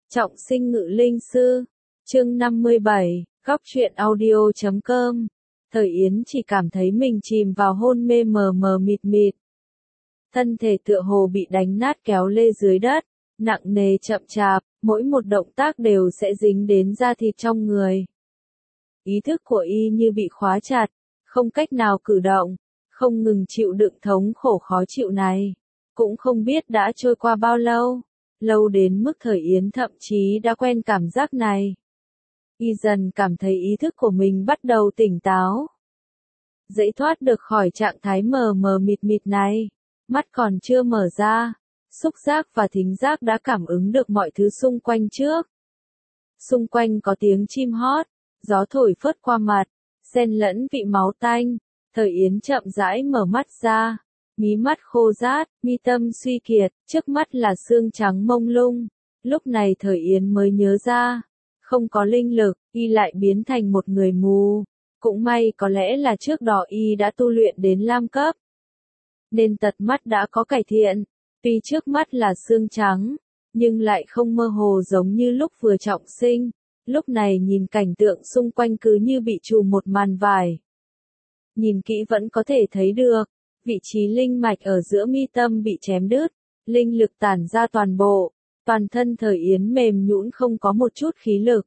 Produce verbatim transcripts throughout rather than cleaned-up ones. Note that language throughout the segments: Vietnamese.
Trọng sinh ngự linh sư, chương năm mươi bảy, góc truyện audio chấm com. Thời Yến chỉ cảm thấy mình chìm vào hôn mê mờ mờ mịt mịt. Thân thể tựa hồ bị đánh nát kéo lê dưới đất, nặng nề chậm chạp, mỗi một động tác đều sẽ dính đến da thịt trong người. Ý thức của y như bị khóa chặt, không cách nào cử động, không ngừng chịu đựng thống khổ khó chịu này. Cũng không biết đã trôi qua bao lâu. Lâu đến mức Thời Yến thậm chí đã quen cảm giác này. Y dần cảm thấy ý thức của mình bắt đầu tỉnh táo. Dễ thoát được khỏi trạng thái mờ mờ mịt mịt này. Mắt còn chưa mở ra, xúc giác và thính giác đã cảm ứng được mọi thứ xung quanh trước. Xung quanh có tiếng chim hót, gió thổi phớt qua mặt, xen lẫn vị máu tanh. Thời Yến chậm rãi mở mắt ra. Mí mắt khô rát, mi tâm suy kiệt, trước mắt là xương trắng mông lung. Lúc này Thời Yến mới nhớ ra, không có linh lực, y lại biến thành một người mù. Cũng may có lẽ là trước đó y đã tu luyện đến lam cấp, nên tật mắt đã có cải thiện. Tuy trước mắt là xương trắng, nhưng lại không mơ hồ giống như lúc vừa trọng sinh. Lúc này nhìn cảnh tượng xung quanh cứ như bị trùm một màn vải. Nhìn kỹ vẫn có thể thấy được. Vị trí linh mạch ở giữa mi tâm bị chém đứt, linh lực tản ra toàn bộ, toàn thân Thời Yến mềm nhũn không có một chút khí lực.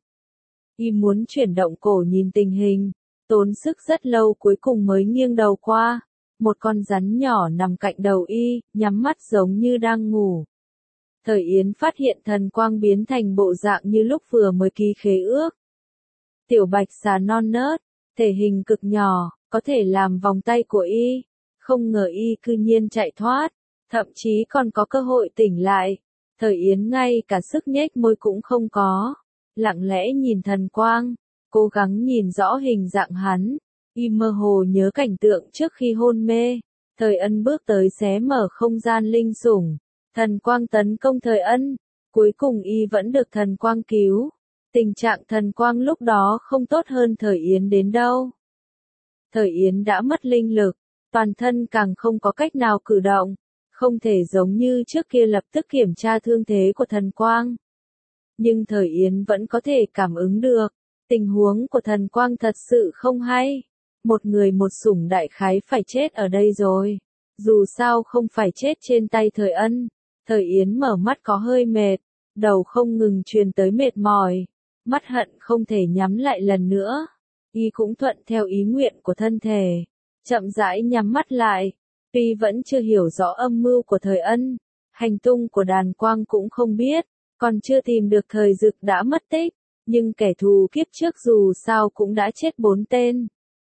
Y muốn chuyển động cổ nhìn tình hình, tốn sức rất lâu cuối cùng mới nghiêng đầu qua, một con rắn nhỏ nằm cạnh đầu y, nhắm mắt giống như đang ngủ. Thời Yến phát hiện thần quang biến thành bộ dạng như lúc vừa mới ký khế ước. Tiểu bạch xà non nớt, thể hình cực nhỏ, có thể làm vòng tay của y. Không ngờ y cư nhiên chạy thoát, thậm chí còn có cơ hội tỉnh lại. Thời Yến ngay cả sức nhếch môi cũng không có, lặng lẽ nhìn thần quang, cố gắng nhìn rõ hình dạng hắn. Y mơ hồ nhớ cảnh tượng trước khi hôn mê. Thời Ân bước tới xé mở không gian linh sủng, thần quang tấn công Thời Ân, cuối cùng y vẫn được thần quang cứu. Tình trạng thần quang lúc đó không tốt hơn Thời Yến đến đâu. Thời Yến đã mất linh lực. Toàn thân càng không có cách nào cử động, không thể giống như trước kia lập tức kiểm tra thương thế của thần quang. Nhưng Thời Yến vẫn có thể cảm ứng được, tình huống của thần quang thật sự không hay. Một người một sủng đại khái phải chết ở đây rồi, dù sao không phải chết trên tay Thời Ân. Thời Yến mở mắt có hơi mệt, đầu không ngừng truyền tới mệt mỏi, mắt hận không thể nhắm lại lần nữa. Y cũng thuận theo ý nguyện của thân thể. Chậm rãi nhắm mắt lại, tuy vẫn chưa hiểu rõ âm mưu của Thời Ân, hành tung của đàn quang cũng không biết, còn chưa tìm được Thời Dực đã mất tích, nhưng kẻ thù kiếp trước dù sao cũng đã chết bốn tên.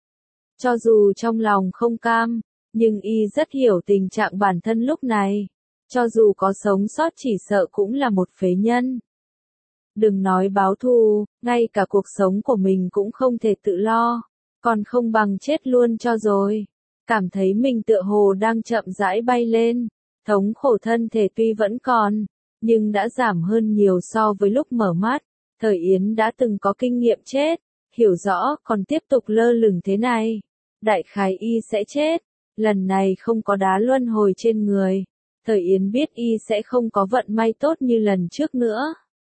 Cho dù trong lòng không cam, nhưng y rất hiểu tình trạng bản thân lúc này, cho dù có sống sót chỉ sợ cũng là một phế nhân. Đừng nói báo thù, ngay cả cuộc sống của mình cũng không thể tự lo. Còn không bằng chết luôn cho rồi. Cảm thấy mình tựa hồ đang chậm rãi bay lên. Thống khổ thân thể tuy vẫn còn, nhưng đã giảm hơn nhiều so với lúc mở mắt. Thời Yến đã từng có kinh nghiệm chết, hiểu rõ còn tiếp tục lơ lửng thế này. Đại khái y sẽ chết, lần này không có đá luân hồi trên người. Thời Yến biết y sẽ không có vận may tốt như lần trước nữa.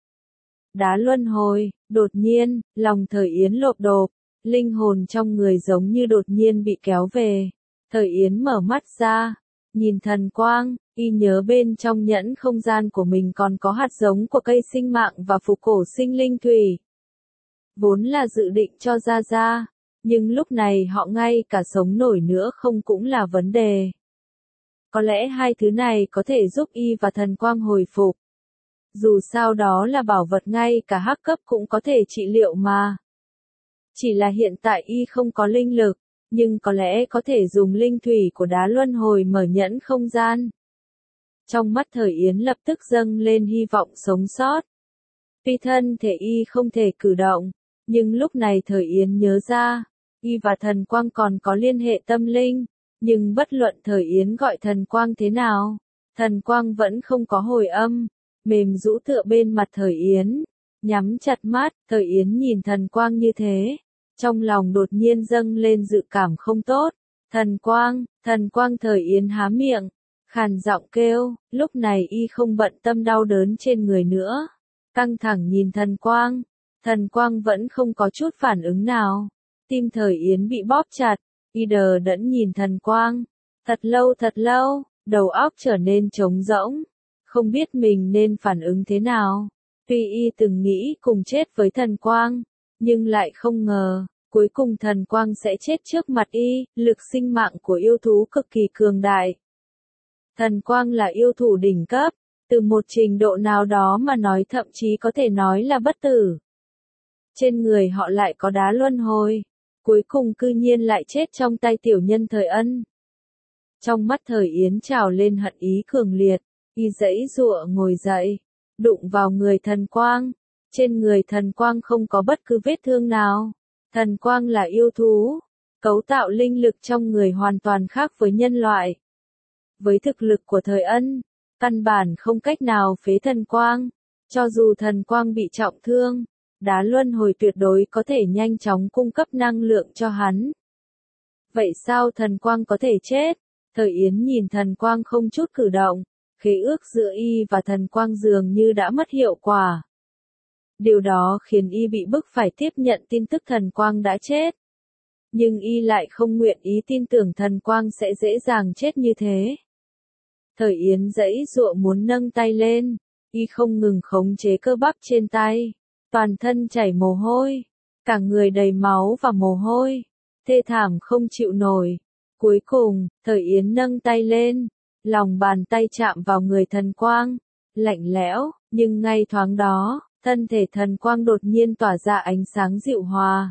Đá luân hồi, đột nhiên, lòng Thời Yến lộp đột. Linh hồn trong người giống như đột nhiên bị kéo về. Thời Yến mở mắt ra, nhìn thần quang, y nhớ bên trong nhẫn không gian của mình còn có hạt giống của cây sinh mạng và phục cổ sinh linh thủy. Vốn là dự định cho ra ra, nhưng lúc này họ ngay cả sống nổi nữa không cũng là vấn đề. Có lẽ hai thứ này có thể giúp y và thần quang hồi phục. Dù sao đó là bảo vật ngay cả hắc cấp cũng có thể trị liệu mà. Chỉ là hiện tại y không có linh lực, nhưng có lẽ có thể dùng linh thủy của đá luân hồi mở nhẫn không gian. Trong mắt Thời Yến lập tức dâng lên hy vọng sống sót. Tuy thân thể y không thể cử động, nhưng lúc này Thời Yến nhớ ra, y và thần quang còn có liên hệ tâm linh, nhưng bất luận Thời Yến gọi thần quang thế nào, thần quang vẫn không có hồi âm, mềm rũ tựa bên mặt Thời Yến. Nhắm chặt mắt, Thời Yến nhìn thần quang như thế. Trong lòng đột nhiên dâng lên dự cảm không tốt. Thần quang, thần quang Thời Yến há miệng, khàn giọng kêu, lúc này y không bận tâm đau đớn trên người nữa. căng thẳng nhìn thần quang. Thần quang vẫn không có chút phản ứng nào. Tim Thời Yến bị bóp chặt, y đờ đẫn nhìn thần quang. Thật lâu thật lâu, đầu óc trở nên trống rỗng. Không biết mình nên phản ứng thế nào. Tuy y từng nghĩ cùng chết với thần quang, nhưng lại không ngờ, cuối cùng thần quang sẽ chết trước mặt y. Lực sinh mạng của yêu thú cực kỳ cường đại. Thần quang là yêu thủ đỉnh cấp, từ một trình độ nào đó mà nói thậm chí có thể nói là bất tử. Trên người họ lại có đá luân hồi, cuối cùng cư nhiên lại chết trong tay tiểu nhân Thời Ân. Trong mắt Thời Yến trào lên hận ý cường liệt, y giãy giụa ngồi dậy, đụng vào người thần quang. Trên người thần quang không có bất cứ vết thương nào. Thần quang là yêu thú, cấu tạo linh lực trong người hoàn toàn khác với nhân loại. Với thực lực của Thời Ân, căn bản không cách nào phế thần quang. Cho dù thần quang bị trọng thương, đá luân hồi tuyệt đối có thể nhanh chóng cung cấp năng lượng cho hắn. Vậy sao thần quang có thể chết? Thời Yến nhìn thần quang không chút cử động, khế ước giữa y và thần quang dường như đã mất hiệu quả. Điều đó khiến y bị bức phải tiếp nhận tin tức thần quang đã chết. Nhưng y lại không nguyện ý tin tưởng thần quang sẽ dễ dàng chết như thế. Thời Yến giãy giụa muốn nâng tay lên, y không ngừng khống chế cơ bắp trên tay, toàn thân chảy mồ hôi, cả người đầy máu và mồ hôi, thê thảm không chịu nổi. Cuối cùng, Thời Yến nâng tay lên, lòng bàn tay chạm vào người thần quang, lạnh lẽo, nhưng ngay thoáng đó, thân thể thần quang đột nhiên tỏa ra ánh sáng dịu hòa.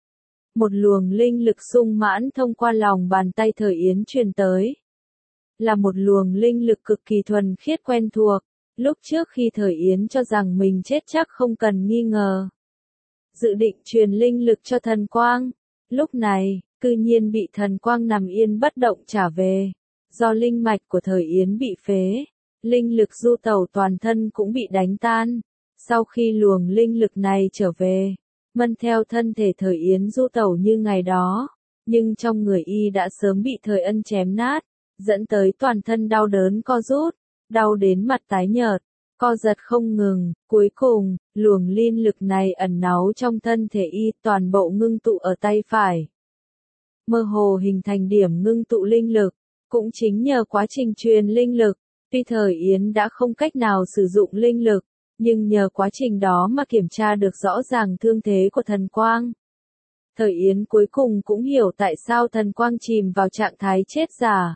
Một luồng linh lực sung mãn thông qua lòng bàn tay Thời Yến truyền tới. Là một luồng linh lực cực kỳ thuần khiết quen thuộc, lúc trước khi Thời Yến cho rằng mình chết chắc không cần nghi ngờ. Dự định truyền linh lực cho thần quang, lúc này, cư nhiên bị thần quang nằm yên bất động trả về. Do linh mạch của Thời Yến bị phế, linh lực du tẩu toàn thân cũng bị đánh tan. Sau khi luồng linh lực này trở về, mân theo thân thể Thời Yến du tẩu như ngày đó, nhưng trong người y đã sớm bị Thời Ân chém nát, dẫn tới toàn thân đau đớn co rút, đau đến mặt tái nhợt, co giật không ngừng. Cuối cùng, luồng linh lực này ẩn náu trong thân thể y toàn bộ ngưng tụ ở tay phải. Mơ hồ hình thành điểm ngưng tụ linh lực, cũng chính nhờ quá trình truyền linh lực, tuy Thời Yến đã không cách nào sử dụng linh lực, nhưng nhờ quá trình đó mà kiểm tra được rõ ràng thương thế của thần quang. Thời Yến cuối cùng cũng hiểu tại sao thần quang chìm vào trạng thái chết giả.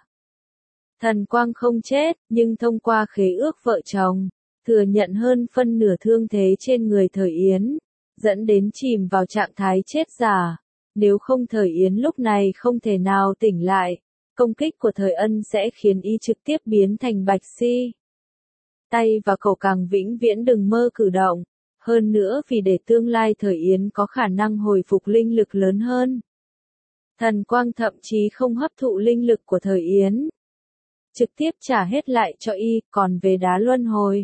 Thần quang không chết, nhưng thông qua khế ước vợ chồng, thừa nhận hơn phân nửa thương thế trên người Thời Yến, dẫn đến chìm vào trạng thái chết giả. Nếu không Thời Yến lúc này không thể nào tỉnh lại, công kích của Thời Ân sẽ khiến y trực tiếp biến thành bạch si. Tay và cổ càng vĩnh viễn đừng mơ cử động, hơn nữa vì để tương lai Thời Yến có khả năng hồi phục linh lực lớn hơn. Thần quang thậm chí không hấp thụ linh lực của Thời Yến, trực tiếp trả hết lại cho y. Còn về đá luân hồi,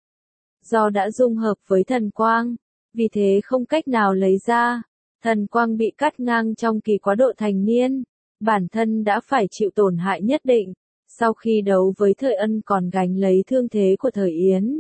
do đã dung hợp với thần quang, vì thế không cách nào lấy ra. Thần quang bị cắt ngang trong kỳ quá độ thành niên, bản thân đã phải chịu tổn hại nhất định. Sau khi đấu với Thời Ân còn gánh lấy thương thế của Thời Yến.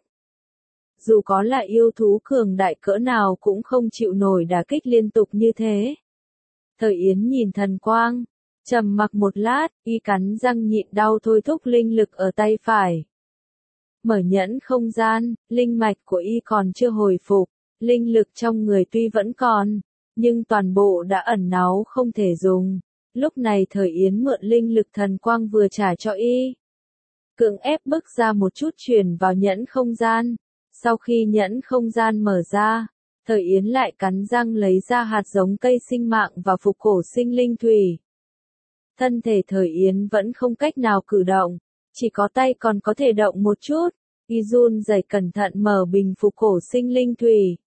Dù có là yêu thú cường đại cỡ nào cũng không chịu nổi đả kích liên tục như thế. Thời Yến nhìn thần quang, trầm mặc một lát, y cắn răng nhịn đau thôi thúc linh lực ở tay phải. Mở nhẫn không gian, linh mạch của y còn chưa hồi phục, linh lực trong người tuy vẫn còn, nhưng toàn bộ đã ẩn náu không thể dùng. Lúc này Thời Yến mượn linh lực thần quang vừa trả cho y, cưỡng ép bức ra một chút truyền vào nhẫn không gian. Sau khi nhẫn không gian mở ra, Thời Yến lại cắn răng lấy ra hạt giống cây sinh mạng và phục cổ sinh linh thủy. Thân thể Thời Yến vẫn không cách nào cử động, chỉ có tay còn có thể động một chút. Y run rẩy cẩn thận mở bình phục cổ sinh linh thủy,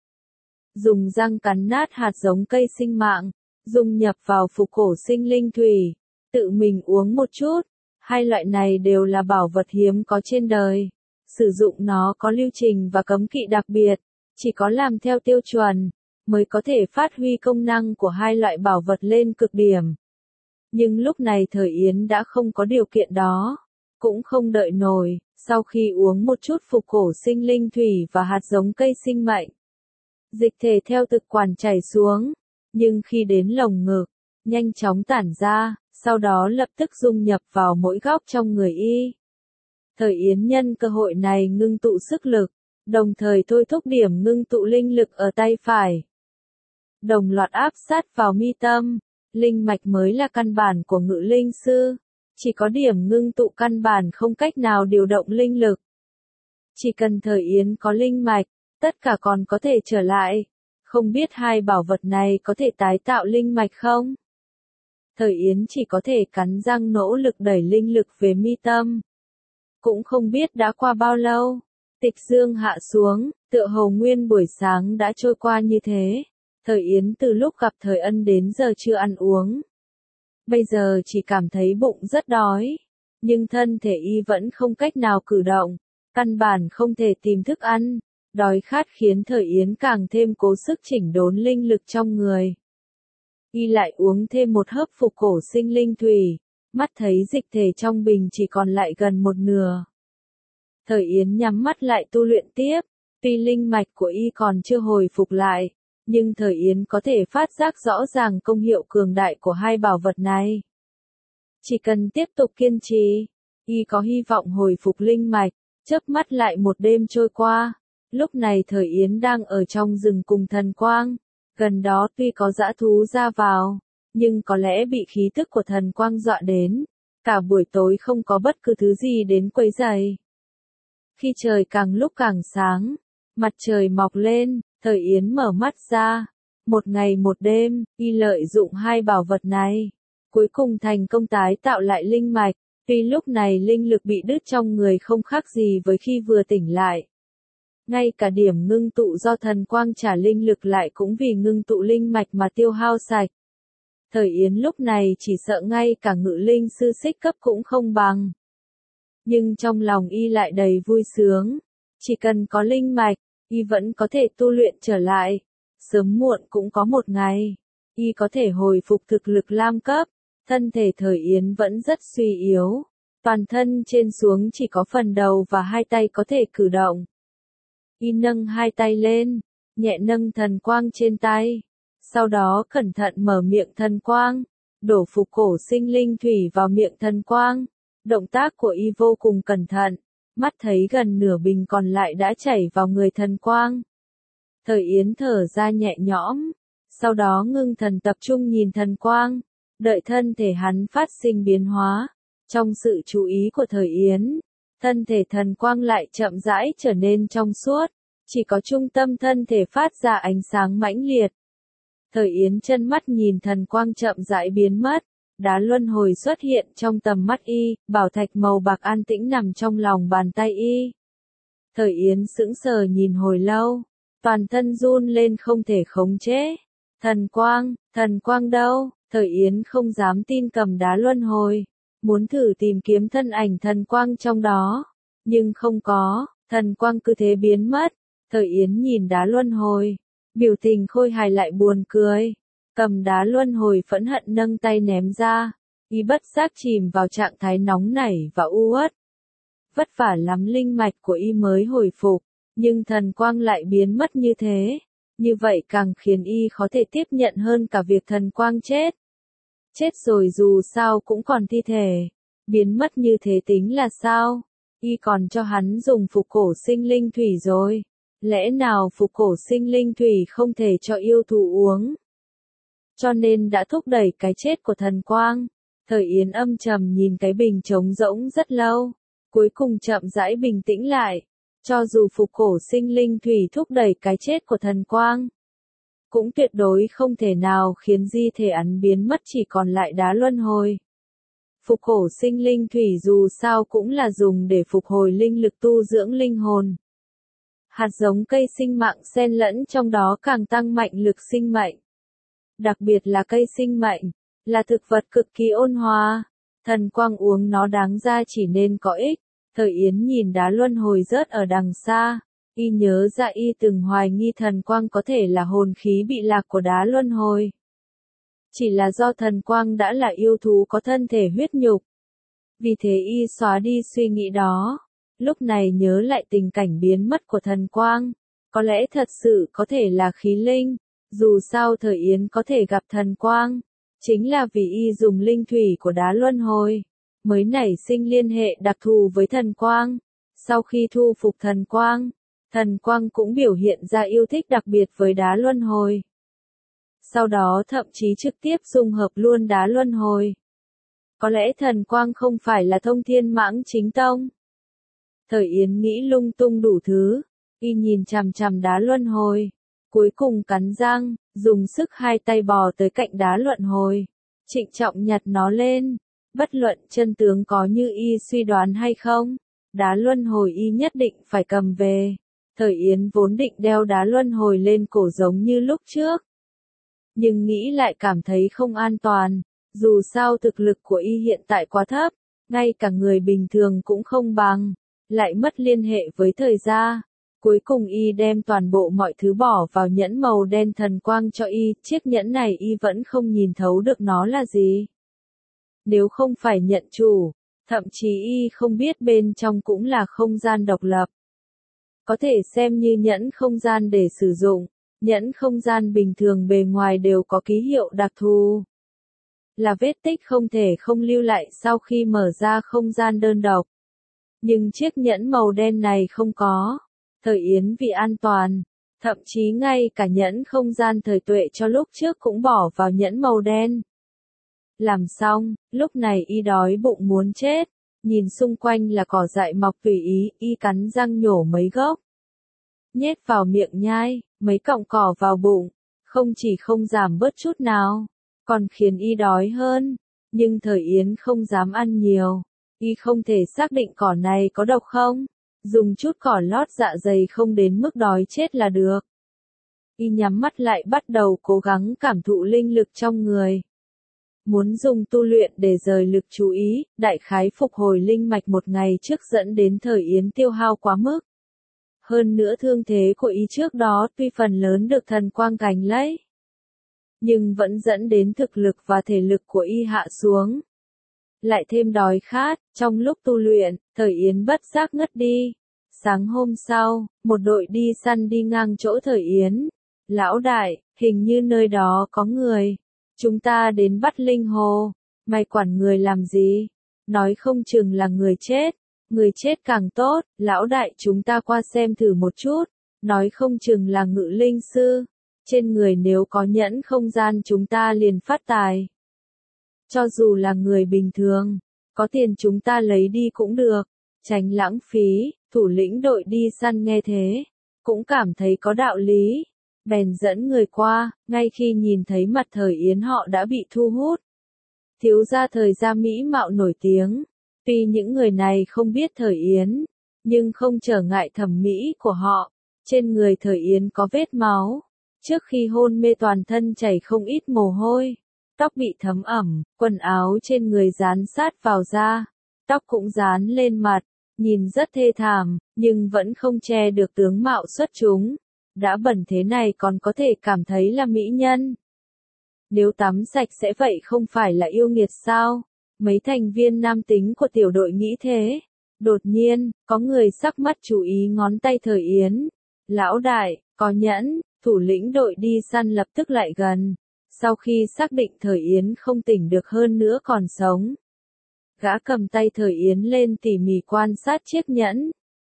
dùng răng cắn nát hạt giống cây sinh mạng, dung nhập vào phục cổ sinh linh thủy, tự mình uống một chút. Hai loại này đều là bảo vật hiếm có trên đời. Sử dụng nó có lưu trình và cấm kỵ đặc biệt, chỉ có làm theo tiêu chuẩn, mới có thể phát huy công năng của hai loại bảo vật lên cực điểm. Nhưng lúc này Thời Yến đã không có điều kiện đó, cũng không đợi nổi, Sau khi uống một chút phục cổ sinh linh thủy và hạt giống cây sinh mệnh, dịch thể theo thực quản chảy xuống, nhưng khi đến lồng ngực, nhanh chóng tản ra, sau đó lập tức dung nhập vào mỗi góc trong người y. Thời Yến nhân cơ hội này ngưng tụ sức lực, đồng thời thôi thúc điểm ngưng tụ linh lực ở tay phải. Đồng loạt áp sát vào mi tâm, linh mạch mới là căn bản của ngự linh sư, chỉ có điểm ngưng tụ căn bản không cách nào điều động linh lực. Chỉ cần Thời Yến có linh mạch, tất cả còn có thể trở lại, không biết hai bảo vật này có thể tái tạo linh mạch không? Thời Yến chỉ có thể cắn răng nỗ lực đẩy linh lực về mi tâm. Cũng không biết đã qua bao lâu, tịch dương hạ xuống, tựa hồ nguyên buổi sáng đã trôi qua như thế. Thời Yến từ lúc gặp Thời Ân đến giờ chưa ăn uống. Bây giờ chỉ cảm thấy bụng rất đói, nhưng thân thể y vẫn không cách nào cử động, căn bản không thể tìm thức ăn. Đói khát khiến Thời Yến càng thêm cố sức chỉnh đốn linh lực trong người. Y lại uống thêm một hớp phục cổ sinh linh thủy, mắt thấy dịch thể trong bình chỉ còn lại gần một nửa. Thời Yến nhắm mắt lại tu luyện tiếp, tuy linh mạch của y còn chưa hồi phục lại, nhưng Thời Yến có thể phát giác rõ ràng công hiệu cường đại của hai bảo vật này. Chỉ cần tiếp tục kiên trì, y có hy vọng hồi phục linh mạch. Chớp mắt lại một đêm trôi qua, lúc này Thời Yến đang ở trong rừng cùng Thần Quang, gần đó tuy có dã thú ra vào, nhưng có lẽ bị khí tức của Thần Quang dọa đến, cả buổi tối không có bất cứ thứ gì đến quấy rầy. Khi trời càng lúc càng sáng, mặt trời mọc lên, Thời Yến mở mắt ra, một ngày một đêm, y lợi dụng hai bảo vật này, cuối cùng thành công tái tạo lại linh mạch. Tuy lúc này linh lực bị đứt trong người không khác gì với khi vừa tỉnh lại. Ngay cả điểm ngưng tụ do Thần Quang trả linh lực lại cũng vì ngưng tụ linh mạch mà tiêu hao sạch. Thời Yến lúc này chỉ sợ ngay cả ngự linh sư xích cấp cũng không bằng. Nhưng trong lòng y lại đầy vui sướng. Chỉ cần có linh mạch, y vẫn có thể tu luyện trở lại. Sớm muộn cũng có một ngày, y có thể hồi phục thực lực lam cấp. Thân thể Thời Yến vẫn rất suy yếu, toàn thân trên xuống chỉ có phần đầu và hai tay có thể cử động. Y nâng hai tay lên, nhẹ nâng thần quang trên tay, sau đó cẩn thận mở miệng thần quang, đổ phục cổ sinh linh thủy vào miệng thần quang. Động tác của y vô cùng cẩn thận, mắt thấy gần nửa bình còn lại đã chảy vào người thần quang. Thời Yến thở ra nhẹ nhõm, sau đó ngưng thần tập trung nhìn thần quang. Đợi thân thể hắn phát sinh biến hóa, trong sự chú ý của Thời Yến, thân thể thần quang lại chậm rãi trở nên trong suốt, chỉ có trung tâm thân thể phát ra ánh sáng mãnh liệt. Thời Yến chân mắt nhìn thần quang chậm rãi biến mất, đá luân hồi xuất hiện trong tầm mắt y, bảo thạch màu bạc an tĩnh nằm trong lòng bàn tay y. Thời Yến sững sờ nhìn hồi lâu, toàn thân run lên không thể khống chế. Thần quang, thần quang đâu? Thời Yến không dám tin cầm đá luân hồi, muốn thử tìm kiếm thân ảnh thần quang trong đó, nhưng không có, thần quang cứ thế biến mất. Thời Yến nhìn đá luân hồi, biểu tình khôi hài lại buồn cười, cầm đá luân hồi phẫn hận nâng tay ném ra, y bất giác chìm vào trạng thái nóng nảy và u uất. Vất vả lắm linh mạch của y mới hồi phục, nhưng thần quang lại biến mất như thế, như vậy càng khiến y khó thể tiếp nhận hơn cả việc thần quang chết. Chết rồi dù sao cũng còn thi thể, biến mất như thế tính là sao? Y còn cho hắn dùng phục cổ sinh linh thủy rồi, lẽ nào phục cổ sinh linh thủy không thể cho yêu thú uống? Cho nên đã thúc đẩy cái chết của thần quang. Thời Yến âm trầm nhìn cái bình trống rỗng rất lâu, cuối cùng chậm rãi bình tĩnh lại, cho dù phục cổ sinh linh thủy thúc đẩy cái chết của thần quang, cũng tuyệt đối không thể nào khiến di thể hắn biến mất chỉ còn lại đá luân hồi. Phục cổ sinh linh thủy dù sao cũng là dùng để phục hồi linh lực tu dưỡng linh hồn. Hạt giống cây sinh mạng xen lẫn trong đó càng tăng mạnh lực sinh mệnh. Đặc biệt là cây sinh mệnh, là thực vật cực kỳ ôn hòa. Thần quang uống nó đáng ra chỉ nên có ích. Thời Yến nhìn đá luân hồi rớt ở đằng xa. Y nhớ ra y từng hoài nghi thần quang có thể là hồn khí bị lạc của đá luân hồi. Chỉ là do thần quang đã là yêu thú có thân thể huyết nhục. Vì thế y xóa đi suy nghĩ đó. lúc này nhớ lại tình cảnh biến mất của thần quang, có lẽ thật sự có thể là khí linh, dù sao thời Yến có thể gặp thần quang, chính là vì y dùng linh thủy của đá luân hồi, mới nảy sinh liên hệ đặc thù với thần quang. Sau khi thu phục thần quang, thần quang cũng biểu hiện ra yêu thích đặc biệt với đá luân hồi. Sau đó thậm chí trực tiếp dung hợp luôn đá luân hồi. Có lẽ thần quang không phải là thông thiên mãng chính tông. Thời Yến nghĩ lung tung đủ thứ, y nhìn chằm chằm đá luân hồi, cuối cùng cắn răng, dùng sức hai tay bò tới cạnh đá luân hồi, trịnh trọng nhặt nó lên, bất luận chân tướng có như y suy đoán hay không, đá luân hồi y nhất định phải cầm về. Thời Yến vốn định đeo đá luân hồi lên cổ giống như lúc trước, nhưng nghĩ lại cảm thấy không an toàn, dù sao thực lực của y hiện tại quá thấp, ngay cả người bình thường cũng không bằng, lại mất liên hệ với thời gia. Cuối cùng y đem toàn bộ mọi thứ bỏ vào nhẫn màu đen thần quang cho y, chiếc nhẫn này y vẫn không nhìn thấu được nó là gì. Nếu không phải nhận chủ, thậm chí y không biết bên trong cũng là không gian độc lập. Có thể xem như nhẫn không gian để sử dụng, nhẫn không gian bình thường bề ngoài đều có ký hiệu đặc thù. Là vết tích không thể không lưu lại sau khi mở ra không gian đơn độc. Nhưng chiếc nhẫn màu đen này không có. Thời Yến vì an toàn, thậm chí ngay cả nhẫn không gian thời tuệ cho lúc trước cũng bỏ vào nhẫn màu đen. Làm xong, lúc này y đói bụng muốn chết, nhìn xung quanh là cỏ dại mọc tùy ý, y cắn răng nhổ mấy gốc. Nhét vào miệng nhai, mấy cọng cỏ vào bụng, không chỉ không giảm bớt chút nào, còn khiến y đói hơn, nhưng Thời Yến không dám ăn nhiều, y không thể xác định cỏ này có độc không, dùng chút cỏ lót dạ dày không đến mức đói chết là được. Y nhắm mắt lại bắt đầu cố gắng cảm thụ linh lực trong người. Muốn dùng tu luyện để rời lực chú ý, đại khái phục hồi linh mạch một ngày trước dẫn đến Thời Yến tiêu hao quá mức. Hơn nữa thương thế của y trước đó tuy phần lớn được thần quang gánh lấy, nhưng vẫn dẫn đến thực lực và thể lực của y hạ xuống. Lại thêm đói khát, trong lúc tu luyện, Thời Yến bất giác ngất đi. Sáng hôm sau, một đội đi săn đi ngang chỗ Thời Yến. Lão đại, hình như nơi đó có người. Chúng ta đến bắt linh hồ. Mày quản người làm gì? Nói không chừng là người chết. Người chết càng tốt, lão đại chúng ta qua xem thử một chút. Nói không chừng là ngự linh sư. Trên người nếu có nhẫn không gian chúng ta liền phát tài. Cho dù là người bình thường, có tiền chúng ta lấy đi cũng được, tránh lãng phí. Thủ lĩnh đội đi săn nghe thế, cũng cảm thấy có đạo lý, bèn dẫn người qua, ngay khi nhìn thấy mặt Thời Yến họ đã bị thu hút. Thiếu gia Thời gia mỹ mạo nổi tiếng, tuy những người này không biết Thời Yến, nhưng không trở ngại thẩm mỹ của họ. Trên người Thời Yến có vết máu, trước khi hôn mê toàn thân chảy không ít mồ hôi, tóc bị thấm ẩm, quần áo trên người dán sát vào da, tóc cũng dán lên mặt. Nhìn rất thê thảm, nhưng vẫn không che được tướng mạo xuất chúng. Đã bẩn thế này còn có thể cảm thấy là mỹ nhân. Nếu tắm sạch sẽ vậy không phải là yêu nghiệt sao? Mấy thành viên nam tính của tiểu đội nghĩ thế. Đột nhiên, có người sắc mắt chú ý ngón tay Thời Yến. Lão đại, có nhẫn, thủ lĩnh đội đi săn lập tức lại gần. Sau khi xác định Thời Yến không tỉnh được hơn nữa còn sống, gã cầm tay Thời Yến lên tỉ mỉ quan sát chiếc nhẫn.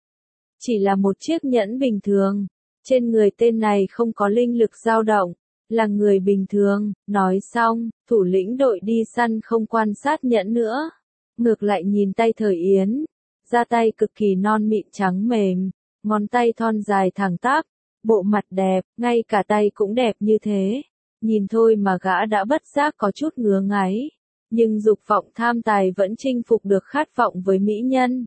Chỉ là một chiếc nhẫn bình thường, trên người tên này không có linh lực dao động, là người bình thường. Nói xong, thủ lĩnh đội đi săn không quan sát nhẫn nữa, ngược lại nhìn tay Thời Yến, da tay cực kỳ non mịn trắng mềm, ngón tay thon dài thẳng tắp, bộ mặt đẹp, ngay cả tay cũng đẹp như thế. Nhìn thôi mà gã đã bất giác có chút ngứa ngáy. Nhưng dục vọng tham tài vẫn chinh phục được khát vọng với mỹ nhân.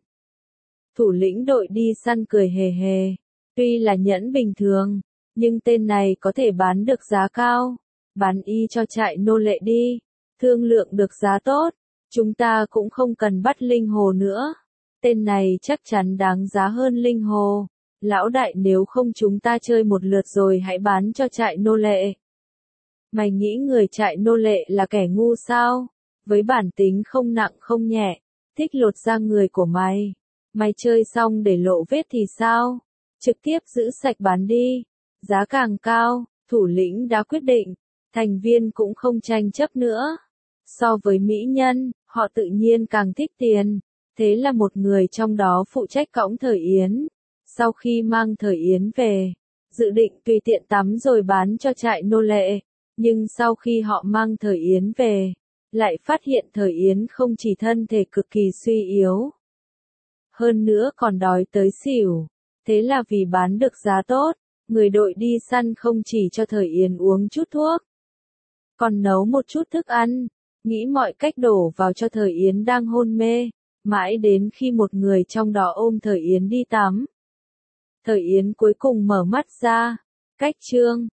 Thủ lĩnh đội đi săn cười hề hề. Tuy là nhẫn bình thường, nhưng tên này có thể bán được giá cao. Bán y cho trại nô lệ đi. Thương lượng được giá tốt. Chúng ta cũng không cần bắt linh hồ nữa. Tên này chắc chắn đáng giá hơn linh hồ. Lão đại nếu không chúng ta chơi một lượt rồi hãy bán cho trại nô lệ. Mày nghĩ người trại nô lệ là kẻ ngu sao? Với bản tính không nặng không nhẹ, thích lột da người của mày, Mày chơi xong để lộ vết thì sao? Trực tiếp giữ sạch bán đi. Giá càng cao, thủ lĩnh đã quyết định, thành viên cũng không tranh chấp nữa. So với mỹ nhân, họ tự nhiên càng thích tiền. Thế là một người trong đó phụ trách cõng Thời Yến. Sau khi mang Thời Yến về, dự định tùy tiện tắm rồi bán cho trại nô lệ. Nhưng sau khi họ mang Thời Yến về, lại phát hiện Thời Yến không chỉ thân thể cực kỳ suy yếu, hơn nữa còn đói tới xỉu. Thế là vì bán được giá tốt, người đội đi săn không chỉ cho Thời Yến uống chút thuốc, còn nấu một chút thức ăn, nghĩ mọi cách đổ vào cho Thời Yến đang hôn mê, mãi đến khi một người trong đó ôm Thời Yến đi tắm. Thời Yến cuối cùng mở mắt ra, cách chương